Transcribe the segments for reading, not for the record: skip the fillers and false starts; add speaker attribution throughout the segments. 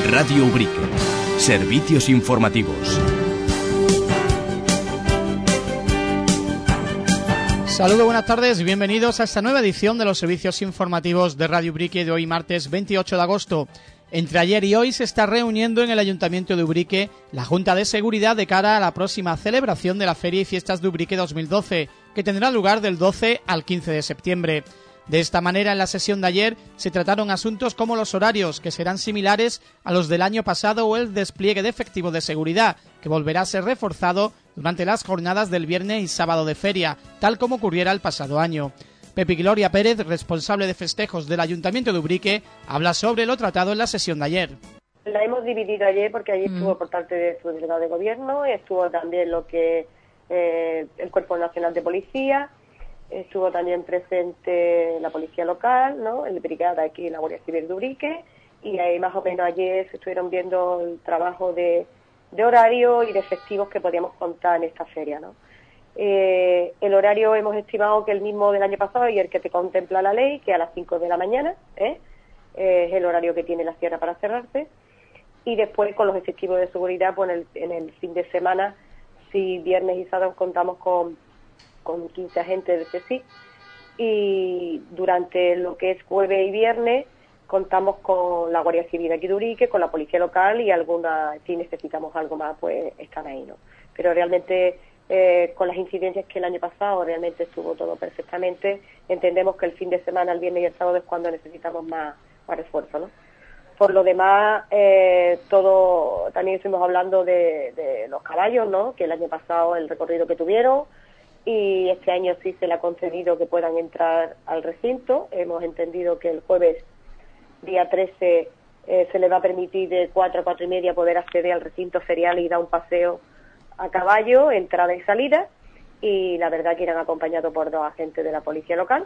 Speaker 1: Radio Ubrique. Servicios informativos.
Speaker 2: Saludos, buenas tardes y bienvenidos a esta nueva edición de los servicios informativos de Radio Ubrique de hoy martes 28 de agosto. Entre ayer y hoy se está reuniendo en el Ayuntamiento de Ubrique la Junta de Seguridad de cara a la próxima celebración de la Feria y Fiestas de Ubrique 2012, que tendrá lugar del 12 al 15 de septiembre. De esta manera, en la sesión de ayer se trataron asuntos como los horarios, que serán similares a los del año pasado, o el despliegue de efectivos de seguridad, que volverá a ser reforzado durante las jornadas del viernes y sábado de feria, tal como ocurriera el pasado año. Pepi Gloria Pérez, responsable de festejos del Ayuntamiento de Ubrique, habla sobre lo tratado en la sesión de ayer.
Speaker 3: La hemos dividido ayer porque allí estuvo por parte de su delegado de gobierno, estuvo también lo que el Cuerpo Nacional de Policía, estuvo también presente la Policía Local, ¿no?, el Brigada aquí, la Guardia Civil de Ubrique, y ahí más o menos ayer se estuvieron viendo el trabajo de horario y de efectivos que podíamos contar en esta feria, ¿no? El horario hemos estimado que el mismo del año pasado y el que te contempla la ley, que a las 5 de la mañana, es el horario que tiene la sierra para cerrarse, y después con los efectivos de seguridad, pues en el fin de semana, si viernes y sábado contamos con 15 agentes de CSIC, y durante lo que es jueves y viernes contamos con la Guardia Civil aquí de Ubrique, con la Policía Local, y si necesitamos algo más, pues están ahí, ¿no? Pero realmente con las incidencias que el año pasado realmente estuvo todo perfectamente. Entendemos que el fin de semana, el viernes y el sábado, es cuando necesitamos más refuerzo, ¿no? Por lo demás, todo, también estuvimos hablando de los caballos, ¿no?, que el año pasado el recorrido que tuvieron, y este año sí se le ha concedido que puedan entrar al recinto. Hemos entendido que el jueves, día 13, se les va a permitir de 4 a 4 y media poder acceder al recinto ferial y dar un paseo a caballo, entrada y salida, y la verdad que irán acompañados por 2 agentes de la Policía Local.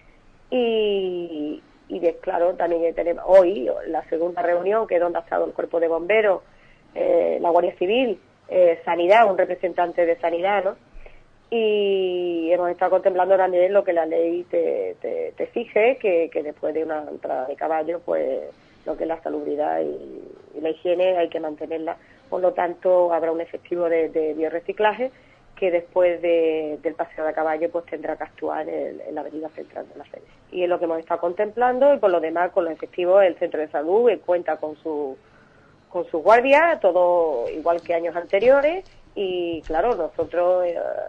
Speaker 3: Y claro, también tenemos hoy la segunda reunión, que es donde ha estado el Cuerpo de Bomberos, la Guardia Civil, Sanidad, un representante de Sanidad, ¿no? Y hemos estado contemplando también lo que la ley te exige, que después de una entrada de caballo, pues lo que es la salubridad y la higiene hay que mantenerla. Por lo tanto, habrá un efectivo de biorreciclaje que después del paseo de caballo pues tendrá que actuar en la avenida central de la feria. Y es lo que hemos estado contemplando, y por lo demás, con los efectivos, el centro de salud cuenta con su guardia, todo igual que años anteriores, y claro, nosotros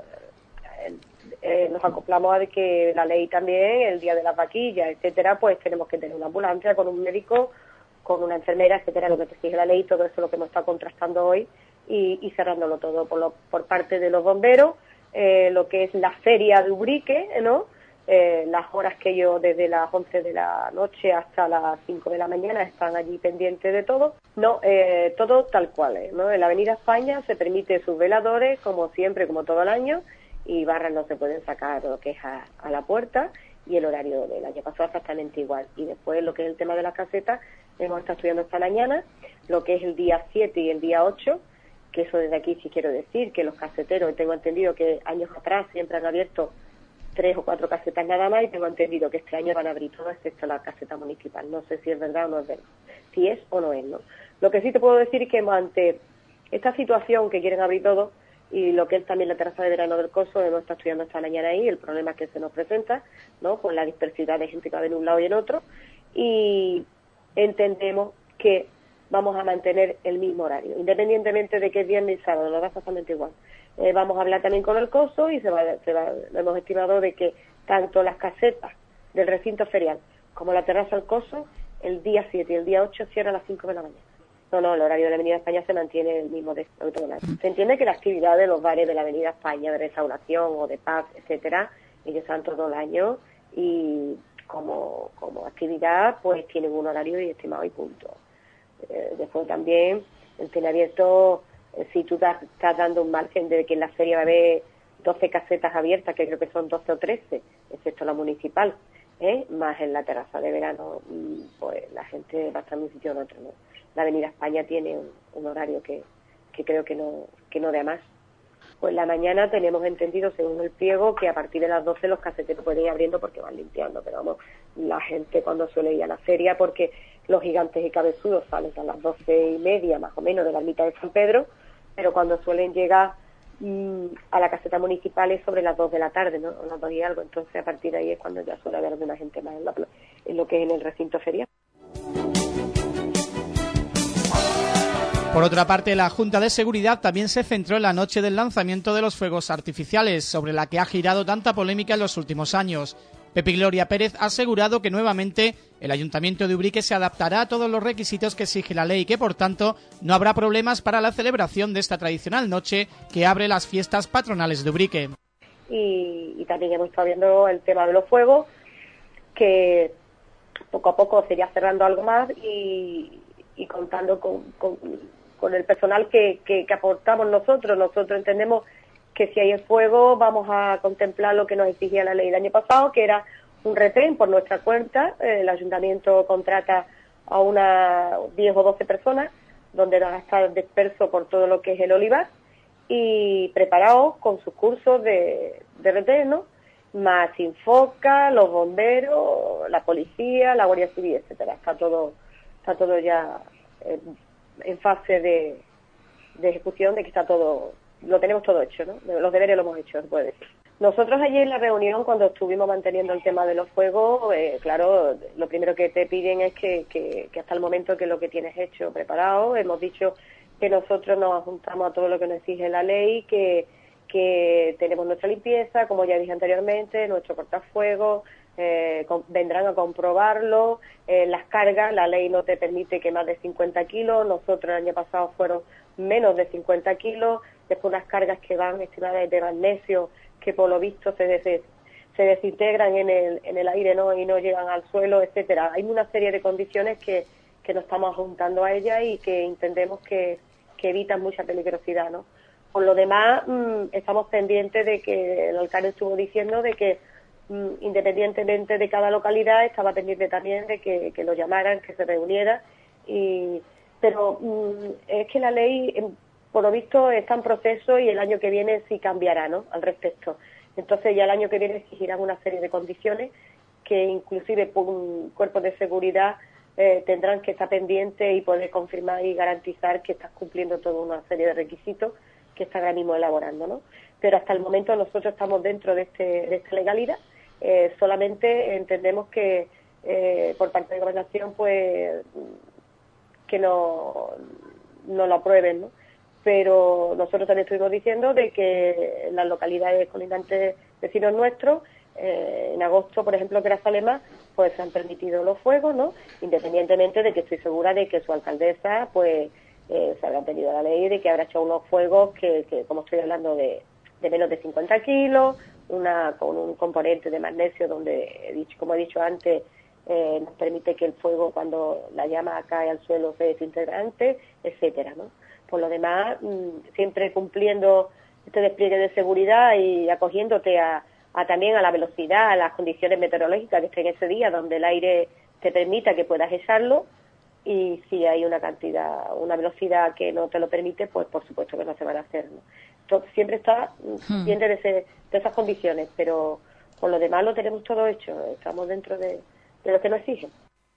Speaker 3: nos acoplamos a que la ley también, el día de las vaquillas, etcétera, pues tenemos que tener una ambulancia con un médico, con una enfermera, etcétera, lo que te exige la ley. Todo eso es lo que hemos estado contrastando hoy y cerrándolo todo por parte de los bomberos, lo que es la feria de Ubrique, ¿no? Las horas que ellos desde las 11 de la noche hasta las 5 de la mañana están allí pendientes de todo. No, todo tal cual, ¿no? En la Avenida España se permite sus veladores, como siempre, como todo el año, y barras no se pueden sacar lo que es a la puerta, y el horario del año pasado exactamente igual. Y después lo que es el tema de las casetas, hemos estado estudiando esta mañana, lo que es el día 7 y el día 8, que eso desde aquí sí quiero decir, que los caseteros, tengo entendido que años atrás siempre han abierto 3 o 4 casetas nada más, y tengo entendido que este año van a abrir todas excepto la caseta municipal. No sé si es verdad o no es verdad, si es o no es, ¿no? Lo que sí te puedo decir es que ante esta situación que quieren abrir todo, y lo que es también la terraza de verano del Coso, hemos estado estudiando esta mañana ahí el problema que se nos presenta, ¿no?, con la dispersidad de gente que va de un lado y en otro, y entendemos que vamos a mantener el mismo horario, independientemente de que es viernes y sábado, lo da exactamente igual. Vamos a hablar también con el Coso, y hemos estimado de que tanto las casetas del recinto ferial como la terraza del Coso, el día 7 y el día 8 cierra a las 5 de la mañana. No, el horario de la Avenida España se mantiene el mismo de todo el año. Se entiende que la actividad de los bares de la Avenida España, de restauración o de pub, etcétera, ellos están todo el año, y como actividad pues tienen un horario y estimado y punto. Después también el tiene abierto, si tú estás dando un margen de que en la feria va a haber 12 casetas abiertas, que creo que son 12 o 13, excepto la municipal, más en la terraza de verano, pues la gente va a estar en un sitio o en otro, ¿no? La Avenida España tiene un horario que creo que no da más. Pues la mañana tenemos entendido, según el pliego, que a partir de las 12 los caseteros pueden ir abriendo porque van limpiando, pero vamos, la gente cuando suele ir a la feria, porque los gigantes y cabezudos salen a las 12:30 más o menos de la ermita de San Pedro, pero cuando suelen llegar a la caseta municipal es sobre las 2 de la tarde, ¿no? O las 2 y algo. Entonces a partir de ahí es cuando ya suele haber alguna gente más en lo que es en el recinto ferial.
Speaker 2: Por otra parte, la Junta de Seguridad también se centró en la noche del lanzamiento de los fuegos artificiales, sobre la que ha girado tanta polémica en los últimos años. Pepi Gloria Pérez ha asegurado que nuevamente el Ayuntamiento de Ubrique se adaptará a todos los requisitos que exige la ley y que, por tanto, no habrá problemas para la celebración de esta tradicional noche que abre las fiestas patronales de Ubrique.
Speaker 3: Y también hemos estado viendo el tema de los fuegos, que poco a poco se irá cerrando algo más y contando con el personal que aportamos nosotros. Nosotros entendemos que si hay el fuego vamos a contemplar lo que nos exigía la ley del año pasado, que era un retén por nuestra cuenta. El ayuntamiento contrata a unas 10 o 12 personas, donde van a estar dispersos por todo lo que es el olivar y preparados con sus cursos de retén, ¿no? Más Infoca, los bomberos, la policía, la Guardia Civil, etcétera. Está todo ya en fase de ejecución, de que está todo, lo tenemos todo hecho, ¿no? Los deberes lo hemos hecho, se puede decir. Nosotros ayer en la reunión, cuando estuvimos manteniendo el tema de los fuegos, claro, lo primero que te piden es que hasta el momento que lo que tienes hecho, preparado. Hemos dicho que nosotros nos ajuntamos a todo lo que nos exige la ley, que tenemos nuestra limpieza, como ya dije anteriormente, nuestro cortafuegos, vendrán a comprobarlo. Las cargas, la ley no te permite que más de 50 kilos, nosotros el año pasado fueron menos de 50 kilos, después unas cargas que van estimadas de magnesio, que por lo visto se desintegran en el aire, ¿no? Y no llegan al suelo, etcétera. Hay una serie de condiciones que nos estamos juntando a ellas y que entendemos que evitan mucha peligrosidad, ¿no? Por lo demás, estamos pendientes de que el alcalde estuvo diciendo de que independientemente de cada localidad, estaba pendiente también de que lo llamaran, que se reuniera, pero es que la ley, por lo visto, está en proceso y el año que viene sí cambiará, ¿no?, al respecto. Entonces ya el año que viene exigirán una serie de condiciones que inclusive cuerpos de seguridad tendrán que estar pendientes y poder confirmar y garantizar que estás cumpliendo toda una serie de requisitos que está ahora mismo elaborando, ¿no? Pero hasta el momento nosotros estamos dentro de esta legalidad. Solamente entendemos que por parte de Gobernación pues que no lo aprueben, ¿no? Pero nosotros también estuvimos diciendo de que en las localidades colindantes vecinos nuestros, en agosto, por ejemplo, que era Salema, pues se han permitido los fuegos, ¿no? Independientemente de que estoy segura de que su alcaldesa pues se habrá tenido la ley de que habrá hecho unos fuegos que como estoy hablando de menos de 50 kilos, con un componente de magnesio donde, como he dicho antes, nos permite que el fuego, cuando la llama cae al suelo, se desintegre antes, etcétera, ¿no? Por lo demás, siempre cumpliendo este despliegue de seguridad y acogiéndote también a la velocidad, a las condiciones meteorológicas que estén ese día, donde el aire te permita que puedas echarlo, y si hay una velocidad que no te lo permite, pues por supuesto que no se van a hacer, ¿no? Entonces, siempre está pendiente de esas condiciones, pero por lo demás lo tenemos todo hecho, estamos dentro de lo que nos exigen.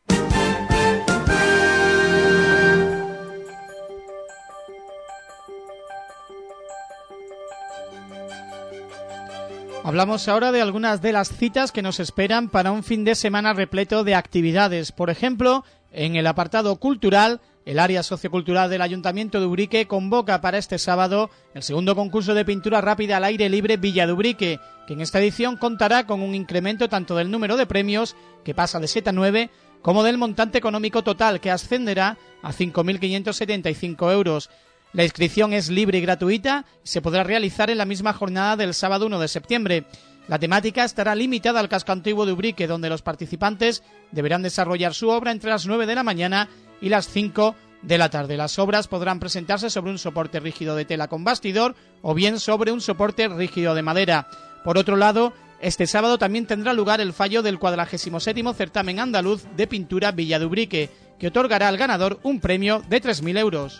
Speaker 2: Hablamos ahora de algunas de las citas que nos esperan para un fin de semana repleto de actividades. Por ejemplo, en el apartado cultural, el área sociocultural del Ayuntamiento de Ubrique convoca para este sábado el segundo concurso de pintura rápida al aire libre Villa de Ubrique, que en esta edición contará con un incremento tanto del número de premios, que pasa de 7 a 9, como del montante económico total, que ascenderá a 5.575 euros. La inscripción es libre y gratuita y se podrá realizar en la misma jornada del sábado 1 de septiembre. La temática estará limitada al casco antiguo de Ubrique, donde los participantes deberán desarrollar su obra entre las 9 de la mañana y las 5 de la tarde. Las obras podrán presentarse sobre un soporte rígido de tela con bastidor o bien sobre un soporte rígido de madera. Por otro lado, este sábado también tendrá lugar el fallo del 47º certamen andaluz de pintura Villa de Ubrique, que otorgará al ganador un premio de 3.000 euros.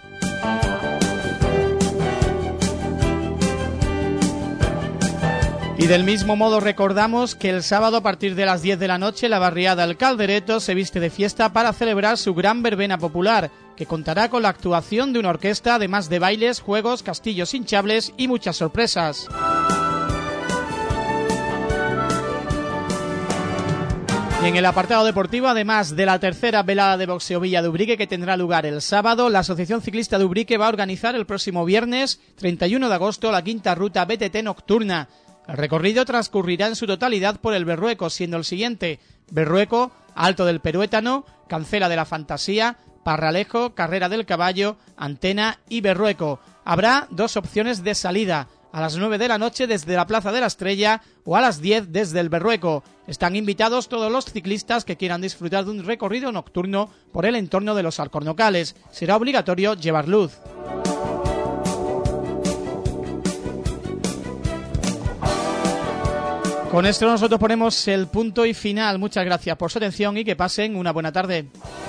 Speaker 2: Y del mismo modo recordamos que el sábado a partir de las 10 de la noche la barriada El Caldereto se viste de fiesta para celebrar su gran verbena popular, que contará con la actuación de una orquesta, además de bailes, juegos, castillos hinchables y muchas sorpresas. Y en el apartado deportivo, además de la tercera velada de boxeo Villa de Ubrique que tendrá lugar el sábado, la Asociación Ciclista de Ubrique va a organizar el próximo viernes 31 de agosto la quinta ruta BTT nocturna. El recorrido transcurrirá en su totalidad por el Berrueco, siendo el siguiente: Berrueco, Alto del Peruétano, Cancela de la Fantasía, Parralejo, Carrera del Caballo, Antena y Berrueco. Habrá dos opciones de salida: a las 9 de la noche desde la Plaza de la Estrella o a las 10 desde el Berrueco. Están invitados todos los ciclistas que quieran disfrutar de un recorrido nocturno por el entorno de los Alcornocales. Será obligatorio llevar luz. Con esto nosotros ponemos el punto y final. Muchas gracias por su atención y que pasen una buena tarde.